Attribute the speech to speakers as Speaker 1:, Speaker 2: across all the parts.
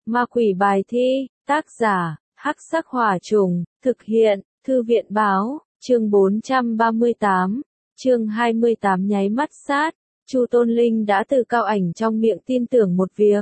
Speaker 1: Ma quỷ bài thi, tác giả, Hắc Sắc Hỏa Trùng, thực hiện, Thư viện Báo, chương 438, chương 28 nháy mắt sát, Chu Tôn Linh đã từ cao ảnh trong miệng tin tưởng một việc.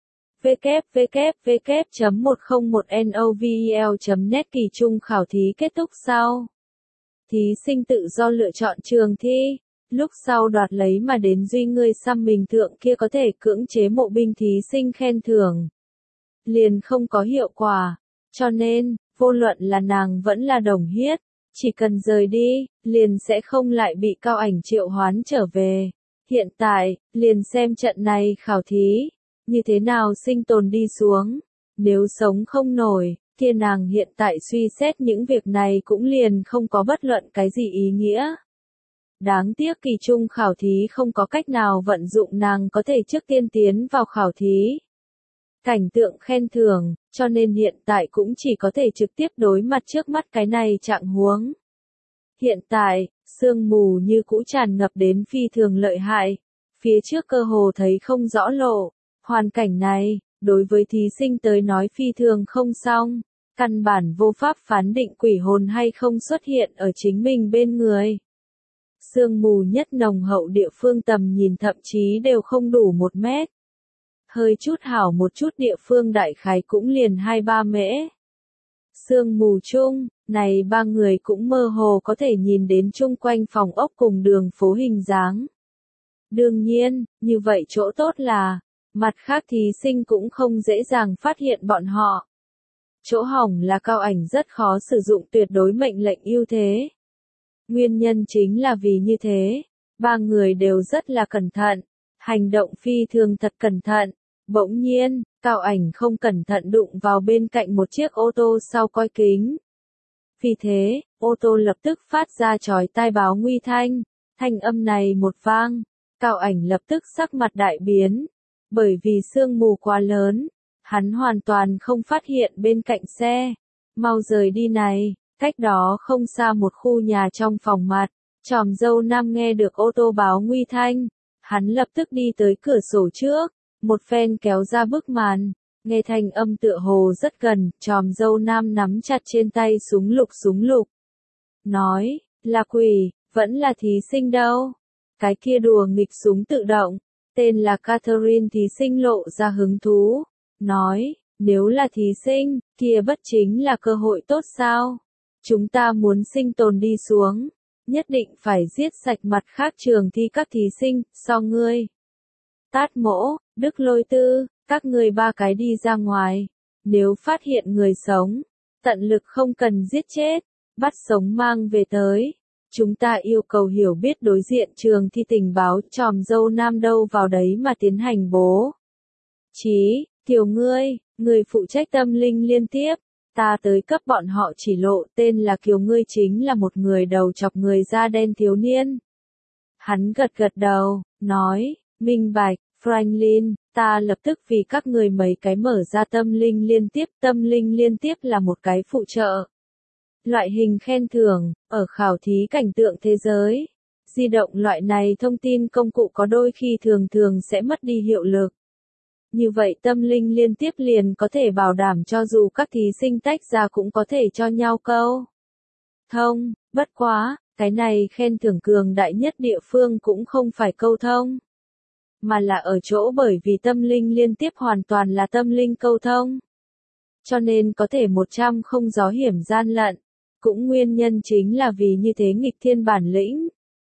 Speaker 1: www.101novel.net Kỳ trung khảo thí kết thúc sau. Thí sinh tự do lựa chọn trường thi, lúc sau đoạt lấy mà đến duy ngươi xăm mình thượng kia có thể cưỡng chế mộ binh thí sinh khen thưởng. Liền không có hiệu quả, cho nên, vô luận là nàng vẫn là Đồng Hiết, chỉ cần rời đi, liền sẽ không lại bị cao ảnh triệu hoán trở về. Hiện tại, liền xem trận này khảo thí, như thế nào sinh tồn đi xuống, nếu sống không nổi, kia nàng hiện tại suy xét những việc này cũng liền không có bất luận cái gì ý nghĩa. Đáng tiếc kỳ trung khảo thí không có cách nào vận dụng nàng có thể trước tiên tiến vào khảo thí. Cảnh tượng khen thưởng, cho nên hiện tại cũng chỉ có thể trực tiếp đối mặt trước mắt cái này trạng huống. Hiện tại, sương mù như cũ tràn ngập đến phi thường lợi hại, phía trước cơ hồ thấy không rõ lộ, hoàn cảnh này, đối với thí sinh tới nói phi thường không xong, căn bản vô pháp phán định quỷ hồn hay không xuất hiện ở chính mình bên người. Sương mù nhất nồng hậu địa phương tầm nhìn thậm chí đều không đủ 1 mét. Hơi chút hảo một chút địa phương đại khái cũng liền 2-3 mễ. Sương mù chung, này 3 người cũng mơ hồ có thể nhìn đến chung quanh phòng ốc cùng đường phố hình dáng. Đương nhiên, như vậy chỗ tốt là, mặt khác thí sinh cũng không dễ dàng phát hiện bọn họ. Chỗ hỏng là cao ảnh rất khó sử dụng tuyệt đối mệnh lệnh ưu thế. Nguyên nhân chính là vì như thế, 3 người đều rất là cẩn thận, hành động phi thường thật cẩn thận. Bỗng nhiên, cao ảnh không cẩn thận đụng vào bên cạnh một chiếc ô tô sau coi kính. Vì thế, ô tô lập tức phát ra chói tai báo nguy thanh, thanh âm này một vang, cao ảnh lập tức sắc mặt đại biến, bởi vì sương mù quá lớn, hắn hoàn toàn không phát hiện bên cạnh xe, mau rời đi này, cách đó không xa một khu nhà trong phòng mặt, tròm dâu nam nghe được ô tô báo nguy thanh, hắn lập tức đi tới cửa sổ trước. Một phen kéo ra bức màn, nghe thanh âm tựa hồ rất gần, tròm dâu nam nắm chặt trên tay súng lục. Nói, là quỷ, vẫn là thí sinh đâu. Cái kia đùa nghịch súng tự động, tên là Catherine thí sinh lộ ra hứng thú. Nói, nếu là thí sinh, kia bất chính là cơ hội tốt sao? Chúng ta muốn sinh tồn đi xuống, nhất định phải giết sạch mặt khác trường thi các thí sinh, so ngươi. Tát Mỗ, Đức Lôi Tư, các ngươi 3 cái đi ra ngoài. Nếu phát hiện người sống, tận lực không cần giết chết, bắt sống mang về tới. Chúng ta yêu cầu hiểu biết đối diện trường thi tình báo tròm dâu nam đâu vào đấy mà tiến hành bố trí. Kiều ngươi, người phụ trách tâm linh liên tiếp, ta tới cấp bọn họ chỉ lộ tên là Kiều ngươi chính là một người đầu chọc người da đen thiếu niên. Hắn gật đầu, nói, minh bạch. Franklin, ta lập tức vì các người mấy cái mở ra tâm linh liên tiếp là một cái phụ trợ. Loại hình khen thưởng, ở khảo thí cảnh tượng thế giới, di động loại này thông tin công cụ có đôi khi thường sẽ mất đi hiệu lực. Như vậy tâm linh liên tiếp liền có thể bảo đảm cho dù các thí sinh tách ra cũng có thể cho nhau câu thông, bất quá, cái này khen thưởng cường đại nhất địa phương cũng không phải câu thông. Mà là ở chỗ bởi vì tâm linh liên tiếp hoàn toàn là tâm linh câu thông. Cho nên có thể 100 không gió hiểm gian lận, cũng nguyên nhân chính là vì như thế nghịch thiên bản lĩnh.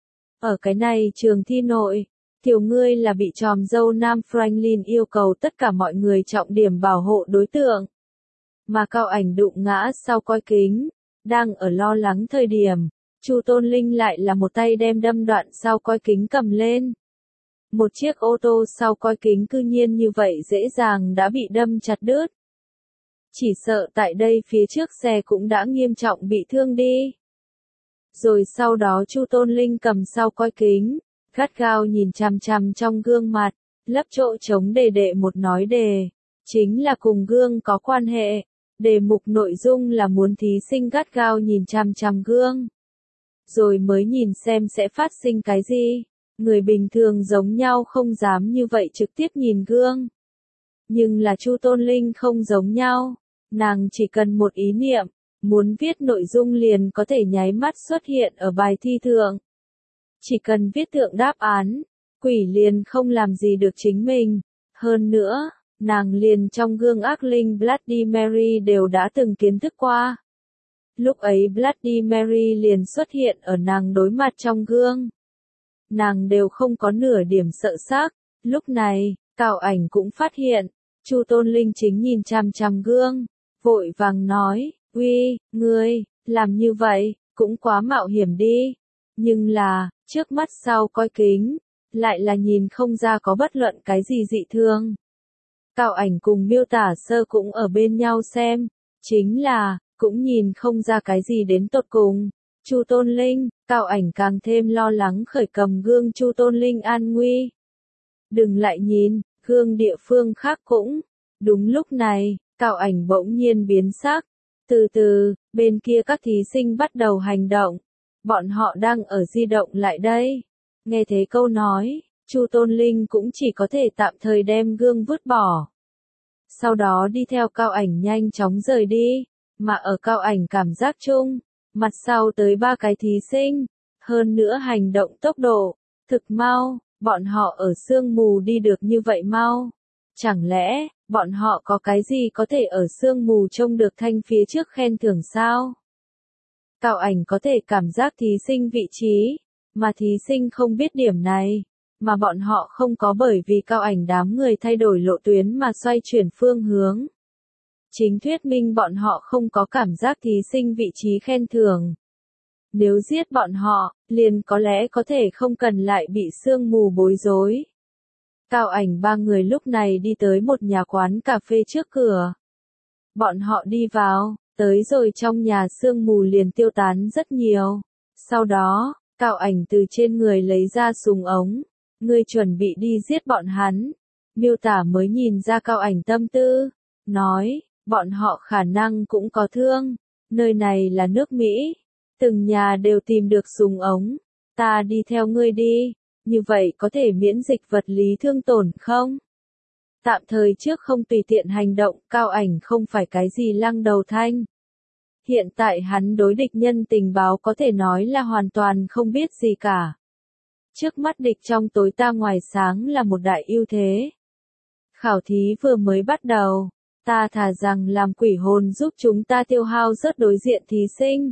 Speaker 1: Ở cái này trường thi nội, Kiều ngươi là bị tròm dâu nam Franklin yêu cầu tất cả mọi người trọng điểm bảo hộ đối tượng. Mà cao ảnh đụng ngã sau coi kính, đang ở lo lắng thời điểm, Chu Tôn Linh lại là một tay đem đâm đoạn sau coi kính cầm lên. Một chiếc ô tô sau coi kính cư nhiên như vậy dễ dàng đã bị đâm chặt đứt. Chỉ sợ tại đây phía trước xe cũng đã nghiêm trọng bị thương đi. Rồi sau đó Chu Tôn Linh cầm sau coi kính, gắt gao nhìn chằm chằm trong gương mặt, lấp chỗ trống để một nói đề, chính là cùng gương có quan hệ. Đề mục nội dung là muốn thí sinh gắt gao nhìn chằm chằm gương, rồi mới nhìn xem sẽ phát sinh cái gì. Người bình thường giống nhau không dám như vậy trực tiếp nhìn gương. Nhưng là Chu Tôn Linh không giống nhau, nàng chỉ cần một ý niệm, muốn viết nội dung liền có thể nháy mắt xuất hiện ở bài thi thượng. Chỉ cần viết thượng đáp án, quỷ liền không làm gì được chính mình. Hơn nữa, nàng liền trong gương ác linh Bloody Mary đều đã từng kiến thức qua. Lúc ấy Bloody Mary liền xuất hiện ở nàng đối mặt trong gương. Nàng đều không có nửa điểm sợ sắc. Lúc này, Cao Ảnh cũng phát hiện, Chu Tôn Linh chính nhìn chằm chằm gương, vội vàng nói, uy, ngươi, làm như vậy, cũng quá mạo hiểm đi. Nhưng là, trước mắt sau coi kính, lại là nhìn không ra có bất luận cái gì dị thương. Cao Ảnh cùng Miêu Tả Sơ cũng ở bên nhau xem, chính là, cũng nhìn không ra cái gì đến tột cùng. Chu Tôn Linh, Cao Ảnh càng thêm lo lắng khởi cầm gương Chu Tôn Linh an nguy. Đừng lại nhìn, gương địa phương khác cũng. Đúng lúc này, Cao Ảnh bỗng nhiên biến sắc. Từ từ, bên kia các thí sinh bắt đầu hành động. Bọn họ đang ở di động lại đây. Nghe thấy câu nói, Chu Tôn Linh cũng chỉ có thể tạm thời đem gương vứt bỏ. Sau đó đi theo Cao Ảnh nhanh chóng rời đi, mà ở Cao Ảnh cảm giác chung, mặt sau tới 3 cái thí sinh, hơn nữa hành động tốc độ, thực mau, bọn họ ở sương mù đi được như vậy mau. Chẳng lẽ, bọn họ có cái gì có thể ở sương mù trông được thanh phía trước khen thưởng sao? Cao Ảnh có thể cảm giác thí sinh vị trí, mà thí sinh không biết điểm này, mà bọn họ không có bởi vì Cao Ảnh đám người thay đổi lộ tuyến mà xoay chuyển phương hướng. Chính thuyết minh bọn họ không có cảm giác thí sinh vị trí khen thưởng. Nếu giết bọn họ, liền có lẽ có thể không cần lại bị sương mù bối rối. Cao Ảnh 3 người lúc này đi tới một nhà quán cà phê trước cửa. Bọn họ đi vào, tới rồi trong nhà sương mù liền tiêu tán rất nhiều. Sau đó, Cao Ảnh từ trên người lấy ra súng ống. Ngươi chuẩn bị đi giết bọn hắn. Miêu Tả mới nhìn ra Cao Ảnh tâm tư. Nói, bọn họ khả năng cũng có thương. Nơi này là nước Mỹ. Từng nhà đều tìm được súng ống. Ta đi theo ngươi đi. Như vậy có thể miễn dịch vật lý thương tổn không? Tạm thời trước không tùy tiện hành động, Cao Ảnh không phải cái gì lăng đầu thanh. Hiện tại hắn đối địch nhân tình báo có thể nói là hoàn toàn không biết gì cả. Trước mắt địch trong tối ta ngoài sáng là một đại ưu thế. Khảo thí vừa mới bắt đầu, ta thà rằng làm quỷ hồn giúp chúng ta tiêu hao rất đối diện thí sinh.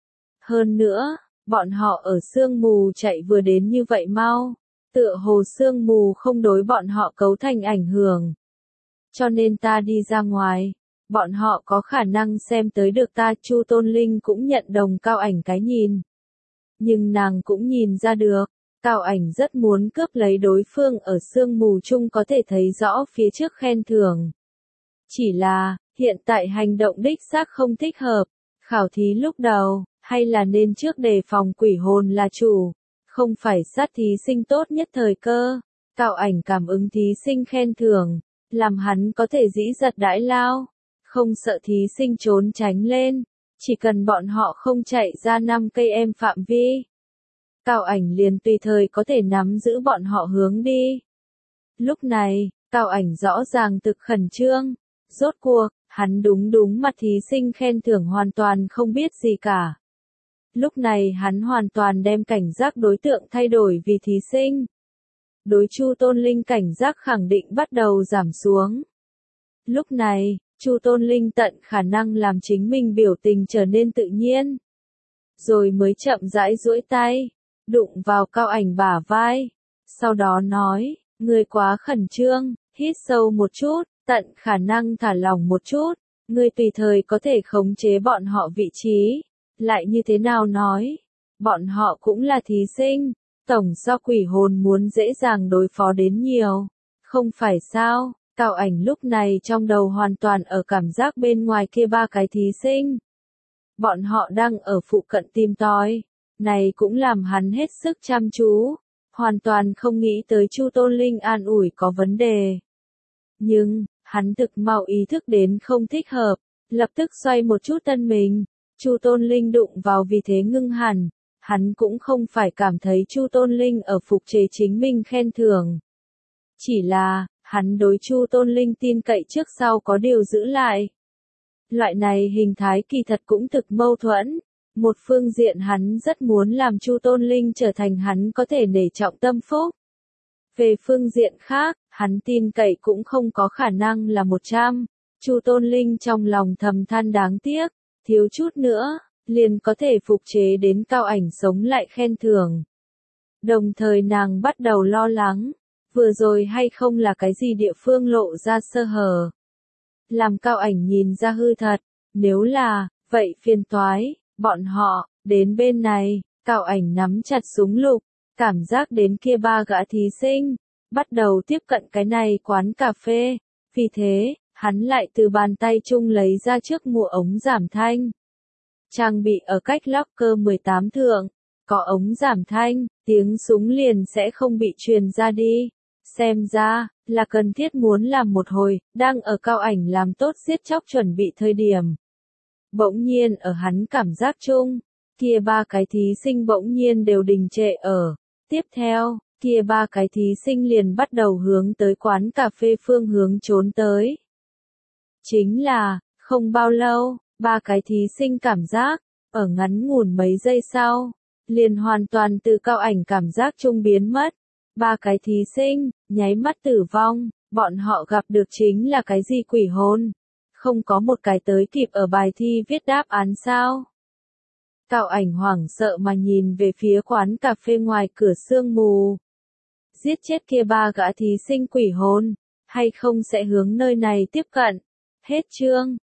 Speaker 1: Hơn nữa, bọn họ ở sương mù chạy vừa đến như vậy mau, tựa hồ sương mù không đối bọn họ cấu thành ảnh hưởng. Cho nên ta đi ra ngoài, bọn họ có khả năng xem tới được ta. Chu Tôn Linh cũng nhận đồng Cao Ảnh cái nhìn. Nhưng nàng cũng nhìn ra được, Cao Ảnh rất muốn cướp lấy đối phương ở sương mù chung có thể thấy rõ phía trước khen thưởng. Chỉ là, hiện tại hành động đích xác không thích hợp, khảo thí lúc đầu, hay là nên trước đề phòng quỷ hồn là chủ, không phải sát thí sinh tốt nhất thời cơ. Cao Ảnh cảm ứng thí sinh khen thưởng, làm hắn có thể dĩ giật đãi lao, không sợ thí sinh trốn tránh lên, chỉ cần bọn họ không chạy ra 5 cây em phạm vi. Cao Ảnh liền tùy thời có thể nắm giữ bọn họ hướng đi. Lúc này, Cao Ảnh rõ ràng thực khẩn trương, rốt cuộc, hắn đúng mặt thí sinh khen thưởng hoàn toàn không biết gì cả. Lúc này hắn hoàn toàn đem cảnh giác đối tượng thay đổi vì thí sinh. Đối Chu Tôn Linh cảnh giác khẳng định bắt đầu giảm xuống. Lúc này, Chu Tôn Linh tận khả năng làm chính mình biểu tình trở nên tự nhiên. Rồi mới chậm rãi duỗi tay, đụng vào Cao Ảnh bả vai. Sau đó nói, ngươi quá khẩn trương, hít sâu một chút, tận khả năng thả lỏng một chút. Ngươi tùy thời có thể khống chế bọn họ vị trí. Lại như thế nào nói, bọn họ cũng là thí sinh, tổng so quỷ hồn muốn dễ dàng đối phó đến nhiều, không phải sao? Cao Ảnh lúc này trong đầu hoàn toàn ở cảm giác bên ngoài kia 3 cái thí sinh. Bọn họ đang ở phụ cận tìm tòi, này cũng làm hắn hết sức chăm chú, hoàn toàn không nghĩ tới Chu Tôn Linh an ủi có vấn đề. Nhưng, hắn thực mau ý thức đến không thích hợp, lập tức xoay một chút thân mình. Chu Tôn Linh đụng vào vì thế ngưng hẳn, hắn cũng không phải cảm thấy Chu Tôn Linh ở phục chế chính mình khen thưởng. Chỉ là, Hắn đối Chu Tôn Linh tin cậy trước sau có điều giữ lại. Loại này hình thái kỳ thật cũng thực mâu thuẫn. Một phương diện hắn rất muốn làm Chu Tôn Linh trở thành hắn có thể nể trọng tâm phúc. Về phương diện khác, hắn tin cậy cũng không có khả năng là 100. Chu Tôn Linh trong lòng thầm than đáng tiếc, thiếu chút nữa, liền có thể phục chế đến Cao Ảnh sống lại khen thưởng. Đồng thời nàng bắt đầu lo lắng, vừa rồi hay không là cái gì địa phương lộ ra sơ hở. Làm Cao Ảnh nhìn ra hư thật, nếu là, vậy phiền toái, bọn họ, đến bên này, Cao Ảnh nắm chặt súng lục, cảm giác đến kia 3 gã thí sinh, bắt đầu tiếp cận cái này quán cà phê, vì thế, hắn lại từ bàn tay chung lấy ra chiếc mũ ống giảm thanh. Trang bị ở cách locker 18 thượng, có ống giảm thanh, tiếng súng liền sẽ không bị truyền ra đi. Xem ra, là cần thiết muốn làm một hồi, đang ở Cao Ảnh làm tốt giết chóc chuẩn bị thời điểm. Bỗng nhiên ở hắn cảm giác chung, kia 3 cái thí sinh bỗng nhiên đều đình trệ ở. Tiếp theo, kia 3 cái thí sinh liền bắt đầu hướng tới quán cà phê phương hướng trốn tới. Chính là, không bao lâu, 3 cái thí sinh cảm giác, ở ngắn ngủn mấy giây sau, liền hoàn toàn từ Cao Ảnh cảm giác chung biến mất. 3 cái thí sinh, nháy mắt tử vong, bọn họ gặp được chính là cái gì quỷ hồn. Không có một cái tới kịp ở bài thi viết đáp án sao. Cao Ảnh hoảng sợ mà nhìn về phía quán cà phê ngoài cửa sương mù. Giết chết kia 3 gã thí sinh quỷ hồn, hay không sẽ hướng nơi này tiếp cận. Hết chương.